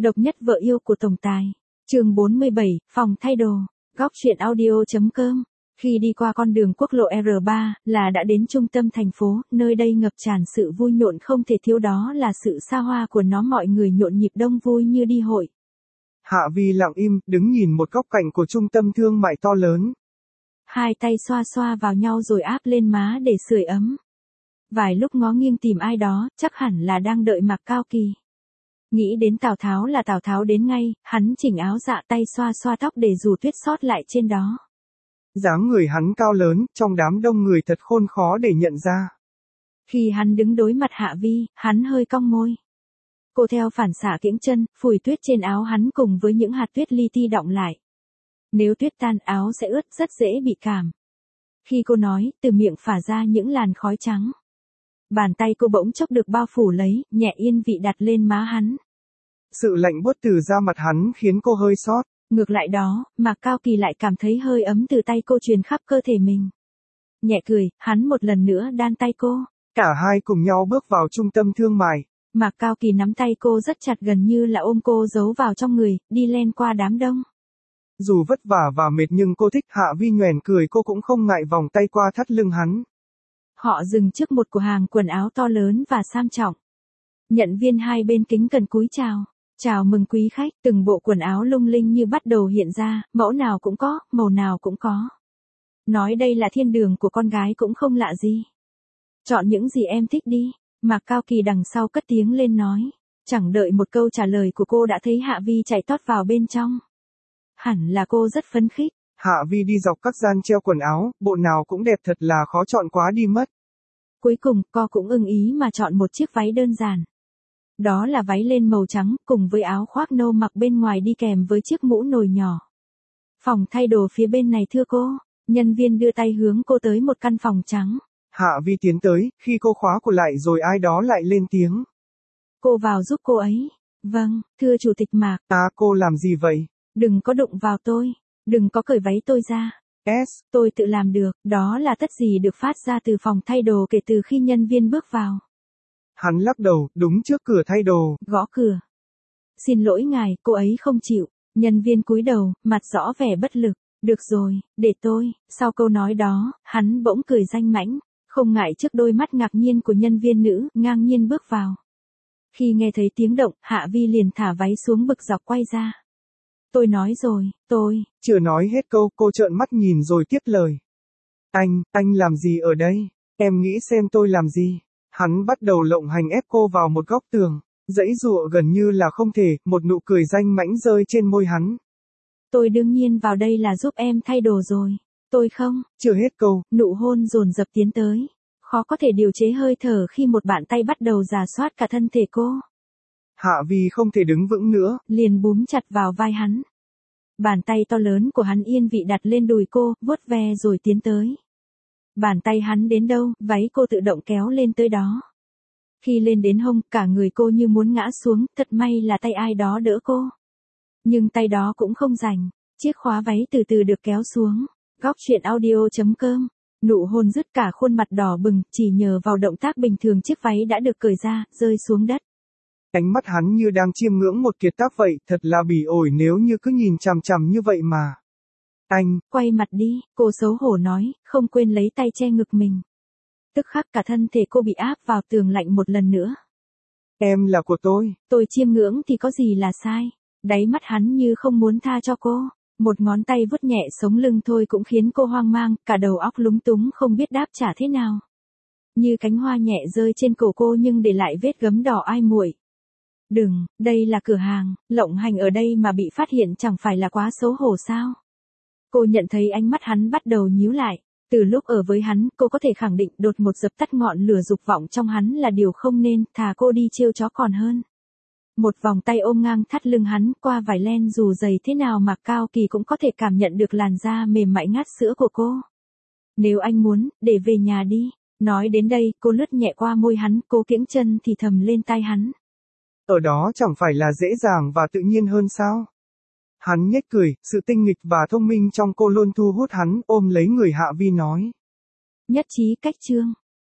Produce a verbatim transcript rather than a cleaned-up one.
Độc nhất vợ yêu của tổng tài. Chương bốn mươi bảy, phòng thay đồ. Góc truyện audio.com. Khi đi qua con đường quốc lộ R ba, là đã đến trung tâm thành phố, nơi đây ngập tràn sự vui nhộn không thể thiếu, đó là sự xa hoa của nó, mọi người nhộn nhịp đông vui như đi hội. Hạ Vi lặng im, đứng nhìn một góc cạnh của trung tâm thương mại to lớn. Hai tay xoa xoa vào nhau rồi áp lên má để sưởi ấm. Vài lúc ngó nghiêng tìm ai đó, chắc hẳn là đang đợi Mạc Cao Kỳ. Nghĩ đến Tào Tháo là Tào Tháo đến ngay, hắn chỉnh áo dạ, tay xoa xoa tóc để dù tuyết sót lại trên đó. Dáng người hắn cao lớn, trong đám đông người thật khôn khó để nhận ra. Khi hắn đứng đối mặt Hạ Vi, hắn hơi cong môi. Cô theo phản xạ kiễng chân, phủi tuyết trên áo hắn cùng với những hạt tuyết li ti đọng lại. Nếu tuyết tan, áo sẽ ướt, rất dễ bị cảm. Khi cô nói, từ miệng phả ra những làn khói trắng. Bàn tay cô bỗng chốc được bao phủ lấy, nhẹ yên vị đặt lên má hắn. Sự lạnh buốt từ da mặt hắn khiến cô hơi xót. Ngược lại đó, Mạc Cao Kỳ lại cảm thấy hơi ấm từ tay cô truyền khắp cơ thể mình. Nhẹ cười, hắn một lần nữa đan tay cô. Cả hai cùng nhau bước vào trung tâm thương mại. Mạc Cao Kỳ nắm tay cô rất chặt, gần như là ôm cô giấu vào trong người, đi len qua đám đông. Dù vất vả và mệt nhưng cô thích. Hạ Vi nhoẻn cười, cô cũng không ngại vòng tay qua thắt lưng hắn. Họ dừng trước một cửa hàng quần áo to lớn và sang trọng. Nhận viên hai bên kính cẩn cúi chào. Chào mừng quý khách, từng bộ quần áo lung linh như bắt đầu hiện ra, mẫu nào cũng có, màu nào cũng có. Nói đây là thiên đường của con gái cũng không lạ gì. Chọn những gì em thích đi. Mạc Cao Kỳ đằng sau cất tiếng lên nói. Chẳng đợi một câu trả lời của cô đã thấy Hạ Vi chạy tót vào bên trong. Hẳn là cô rất phấn khích. Hạ Vi đi dọc các gian treo quần áo, bộ nào cũng đẹp, thật là khó chọn quá đi mất. Cuối cùng, cô cũng ưng ý mà chọn một chiếc váy đơn giản. Đó là váy len màu trắng, cùng với áo khoác nâu mặc bên ngoài đi kèm với chiếc mũ nồi nhỏ. Phòng thay đồ phía bên này thưa cô. Nhân viên đưa tay hướng cô tới một căn phòng trắng. Hạ Vi tiến tới, khi cô khóa cửa lại rồi ai đó lại lên tiếng. Cô vào giúp cô ấy. Vâng, thưa chủ tịch Mạc. À, cô làm gì vậy? Đừng có đụng vào tôi. Đừng có cởi váy tôi ra. S. Tôi tự làm được. Đó là tất gì được phát ra từ phòng thay đồ kể từ khi nhân viên bước vào. Hắn lắc đầu, đúng trước cửa thay đồ. Gõ cửa. Xin lỗi ngài, cô ấy không chịu. Nhân viên cúi đầu, mặt rõ vẻ bất lực. Được rồi, để tôi. Sau câu nói đó, hắn bỗng cười danh mãnh. Không ngại trước đôi mắt ngạc nhiên của nhân viên nữ, ngang nhiên bước vào. Khi nghe thấy tiếng động, Hạ Vi liền thả váy xuống bực dọc quay ra. Tôi nói rồi, tôi. Chưa nói hết câu, cô trợn mắt nhìn rồi tiếp lời. Anh, anh làm gì ở đây? Em nghĩ xem tôi làm gì? Hắn bắt đầu lộng hành ép cô vào một góc tường. Giãy giụa gần như là không thể, một nụ cười danh mãnh rơi trên môi hắn. Tôi đương nhiên vào đây là giúp em thay đồ rồi. Tôi không. Chưa hết câu, nụ hôn dồn dập tiến tới. Khó có thể điều chế hơi thở khi một bàn tay bắt đầu rà soát cả thân thể cô. Hạ Vi không thể đứng vững nữa, liền búm chặt vào vai hắn. Bàn tay to lớn của hắn yên vị đặt lên đùi cô, vuốt ve rồi tiến tới. Bàn tay hắn đến đâu, váy cô tự động kéo lên tới đó. Khi lên đến hông, cả người cô như muốn ngã xuống, thật may là tay ai đó đỡ cô. Nhưng tay đó cũng không rảnh, chiếc khóa váy từ từ được kéo xuống. Góc truyện audio.com. Nụ hôn dứt, cả khuôn mặt đỏ bừng, chỉ nhờ vào động tác bình thường chiếc váy đã được cởi ra, rơi xuống đất. Ánh mắt hắn như đang chiêm ngưỡng một kiệt tác vậy, thật là bỉ ổi nếu như cứ nhìn chằm chằm như vậy mà. Anh, quay mặt đi, cô xấu hổ nói, không quên lấy tay che ngực mình. Tức khắc cả thân thể cô bị áp vào tường lạnh một lần nữa. Em là của tôi. Tôi chiêm ngưỡng thì có gì là sai. Đáy mắt hắn như không muốn tha cho cô. Một ngón tay vuốt nhẹ sống lưng thôi cũng khiến cô hoang mang, cả đầu óc lúng túng không biết đáp trả thế nào. Như cánh hoa nhẹ rơi trên cổ cô nhưng để lại vết gấm đỏ ai muội. Đừng, đây là cửa hàng, lộng hành ở đây mà bị phát hiện chẳng phải là quá xấu hổ sao? Cô nhận thấy ánh mắt hắn bắt đầu nhíu lại. Từ lúc ở với hắn, cô có thể khẳng định đột ngột dập tắt ngọn lửa dục vọng trong hắn là điều không nên, thà cô đi trêu chó còn hơn. Một vòng tay ôm ngang thắt lưng hắn, qua vải len dù dày thế nào Mạc Cao Kỳ cũng có thể cảm nhận được làn da mềm mại ngát sữa của cô. Nếu anh muốn, để về nhà đi. Nói đến đây, cô lướt nhẹ qua môi hắn, cô kiễng chân thì thầm lên tai hắn. Ở đó chẳng phải là dễ dàng và tự nhiên hơn sao? Hắn nhếch cười, sự tinh nghịch và thông minh trong cô luôn thu hút hắn, ôm lấy người Hạ Vi nói. Nhất trí cách chương.